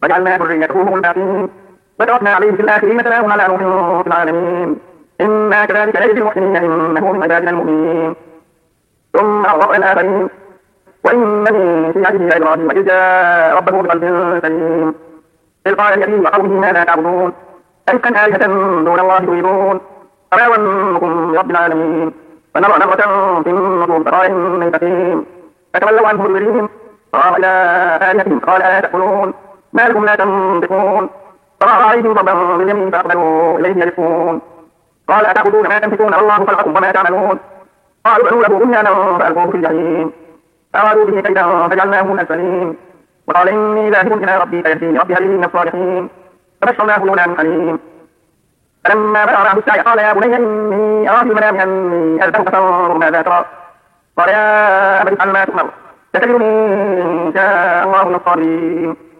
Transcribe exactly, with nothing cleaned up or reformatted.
وجعلنا ذريته هم الباقين وتركنا عليه في الآخرين سلام على نوح في العالمين إنا كذلك نجزي المحسنين إنه من عبادنا المؤمنين ثم أغرقنا الآخرين وإن من شيعته لإبراهيم إذ جاء ربه بقلب سليم إذ قال لأبيه وقومه ماذا تعبدون أئفكا آلهة دون الله تريدون فما ظنكم برب العالمين فنظر نظرة في النجوم فقال إني سقيم فتولوا عنه مدبرين فراغ إلى آلهتهم قال ألا تأكلون ما لكم لا تنطقون فراغ عليهم ضربا باليمين فأقبلوا إليه يلفون قال أتعبدون ما تنفقون والله خلقكم وما تعملون قالوا ادعوا له بنيانا فألقوه في الجحيم فأرادوا به كيدا فجعلناه من الأسفلين وقال إني ذاهب إلى ربي فيهدين ربي هل من الصالحين فبشرناه بغلام حليم فلما بلغ معه السعي قال يا بني إني أرى في المنام أني أذبحك فانظر ماذا ترى قال يا أبت افعل ما تؤمر ستجدني إن شاء الله من الصابرين